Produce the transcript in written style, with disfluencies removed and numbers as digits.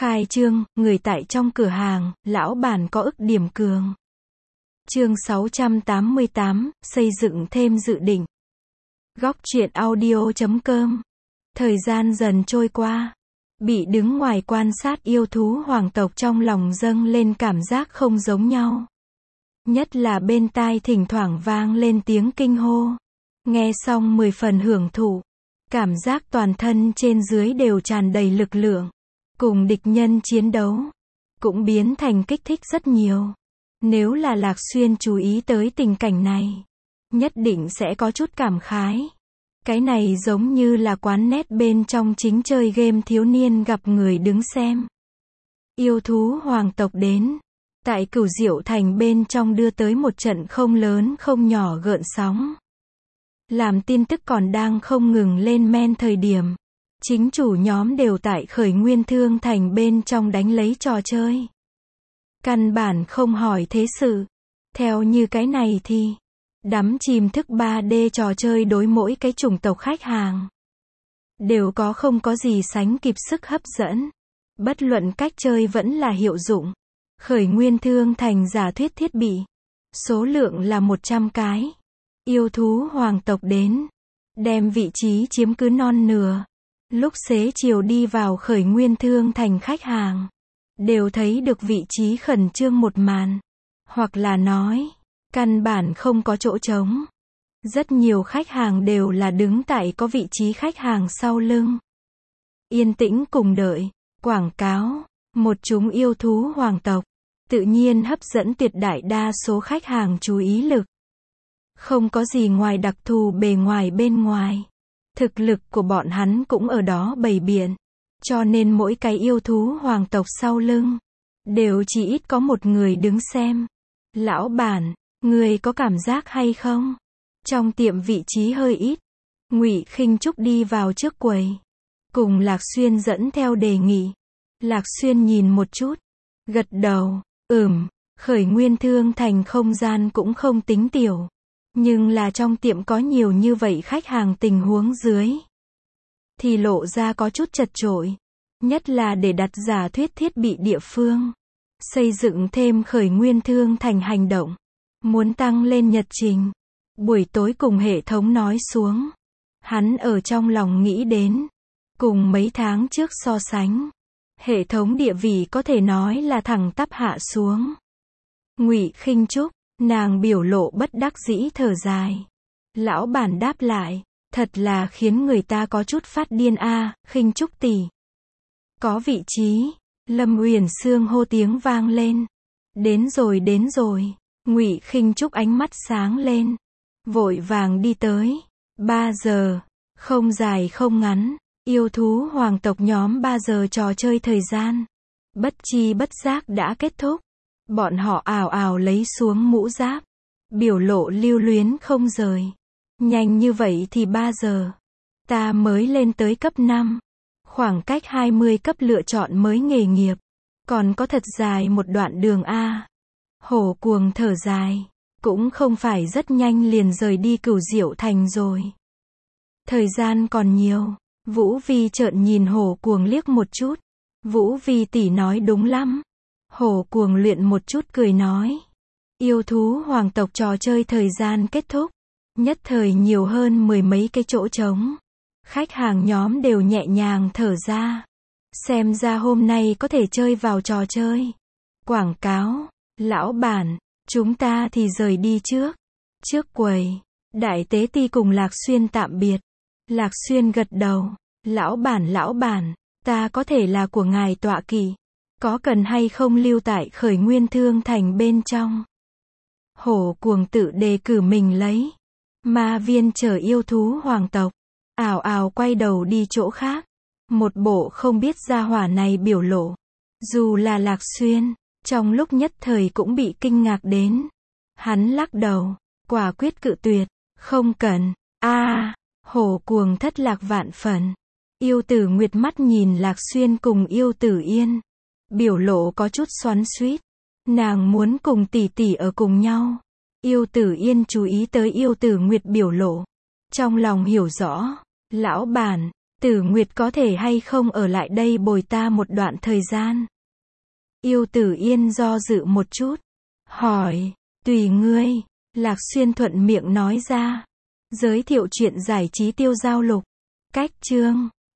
Khai trương, người tại trong cửa hàng, lão bản có ức điểm cường. Chương 688, xây dựng thêm dự định. Góc truyện audio.com. Thời gian dần trôi qua. Bị đứng ngoài quan sát yêu thú hoàng tộc trong lòng dâng lên cảm giác không giống nhau. Nhất là bên tai thỉnh thoảng vang lên tiếng kinh hô. Nghe xong 10 phần hưởng thụ. Cảm giác toàn thân trên dưới đều tràn đầy lực lượng. Cùng địch nhân chiến đấu. Cũng biến thành kích thích rất nhiều. Nếu là Lạc Xuyên chú ý tới tình cảnh này, nhất định sẽ có chút cảm khái. Cái này giống như là quán nét bên trong chính chơi game thiếu niên gặp người đứng xem. Yêu thú hoàng tộc đến. Tại Cửu Diệu Thành bên trong đưa tới một trận không lớn không nhỏ gợn sóng. Làm tin tức còn đang không ngừng lên men thời điểm. Chính chủ nhóm đều tại Khởi Nguyên Thương Thành bên trong đánh lấy trò chơi. Căn bản không hỏi thế sự. Theo như cái này thì đắm chìm thức 3D trò chơi đối mỗi cái chủng tộc khách hàng đều có không có gì sánh kịp sức hấp dẫn. Bất luận cách chơi vẫn là hiệu dụng. Khởi Nguyên Thương Thành giả thuyết thiết bị. Số lượng là 100 cái. Yêu thú hoàng tộc đến. Đem vị trí chiếm cứ non nửa. Lúc xế chiều đi vào Khởi Nguyên Thương Thành khách hàng. Đều thấy được vị trí khẩn trương một màn. Hoặc là nói, căn bản không có chỗ trống. Rất nhiều khách hàng đều là đứng tại có vị trí khách hàng sau lưng. Yên tĩnh cùng đợi, quảng cáo, một chúng yêu thú hoàng tộc. Tự nhiên hấp dẫn tuyệt đại đa số khách hàng chú ý lực. Không có gì ngoài đặc thù bề ngoài bên ngoài. Thực lực của bọn hắn cũng ở đó bày biện. Cho nên mỗi cái yêu thú hoàng tộc sau lưng đều chỉ ít có một người đứng xem. Lão bản, người có cảm giác hay không? Trong tiệm vị trí hơi ít. Ngụy Khinh Trúc đi vào trước quầy. Cùng Lạc Xuyên dẫn theo đề nghị. Lạc Xuyên nhìn một chút. Gật đầu. Khởi Nguyên Thương Thành không gian cũng không tính tiểu. Nhưng là trong tiệm có nhiều như vậy khách hàng tình huống dưới. Thì lộ ra có chút chật chội. Nhất là để đặt giả thuyết thiết bị địa phương. Xây dựng thêm Khởi Nguyên Thương Thành hành động. Muốn tăng lên nhật trình. Buổi tối cùng hệ thống nói xuống. Hắn ở trong lòng nghĩ đến. Cùng mấy tháng trước so sánh. Hệ thống địa vị có thể nói là thẳng tắp hạ xuống. Ngụy Khinh Trúc, nàng biểu lộ bất đắc dĩ thở dài. Lão bản đáp lại. Thật là khiến người ta có chút phát điên a, Khinh Trúc tỷ. Có vị trí. Lâm Uyển Sương hô tiếng vang lên. Đến rồi. Ngụy Khinh Trúc ánh mắt sáng lên. Vội vàng đi tới. 3 giờ. Không dài không ngắn. Yêu thú hoàng tộc nhóm 3 giờ trò chơi thời gian. Bất chi bất giác đã kết thúc. Bọn họ ào ào lấy xuống mũ giáp. Biểu lộ lưu luyến không rời. Nhanh như vậy thì 3 giờ. Ta mới lên tới cấp 5. Khoảng cách 20 cấp lựa chọn mới nghề nghiệp. Còn có thật dài một đoạn đường a. Hổ Cuồng thở dài. Cũng không phải rất nhanh liền rời đi Cửu Diệu Thành rồi. Thời gian còn nhiều. Vũ Vi trợn nhìn Hổ Cuồng liếc một chút. Vũ Vi tỷ nói đúng lắm. Hổ Cuồng luyện một chút cười nói. Yêu thú hoàng tộc trò chơi thời gian kết thúc. Nhất thời nhiều hơn 10 mấy cái chỗ trống. Khách hàng nhóm đều nhẹ nhàng thở ra. Xem ra hôm nay có thể chơi vào trò chơi. Quảng cáo. Lão bản, chúng ta thì rời đi trước. Trước quầy. Đại tế ti cùng Lạc Xuyên tạm biệt. Lạc Xuyên gật đầu. Lão bản, ta có thể là của ngài tọa kỵ. Có cần hay không lưu tại Khởi Nguyên Thương Thành bên trong? Hổ Cuồng tự đề cử mình lấy. Ma viên chờ yêu thú hoàng tộc. Ào ào quay đầu đi chỗ khác. Một bộ không biết gia hỏa này biểu lộ. Dù là Lạc Xuyên, trong lúc nhất thời cũng bị kinh ngạc đến. Hắn lắc đầu, quả quyết cự tuyệt. Không cần. Hổ Cuồng thất lạc vạn phần. Yêu Tử Nguyệt mắt nhìn Lạc Xuyên cùng Yêu Tử Yên. Biểu lộ có chút xoắn xuýt. Nàng muốn cùng tỷ tỷ ở cùng nhau. Yêu Tử Yên chú ý tới Yêu Tử Nguyệt biểu lộ. Trong lòng hiểu rõ. Lão bản, Tử Nguyệt có thể hay không ở lại đây bồi ta một đoạn thời gian? Yêu Tử Yên do dự một chút. Hỏi, tùy ngươi. Lạc Xuyên thuận miệng nói ra. Giới thiệu chuyện giải trí tiêu giao lục. Cách chương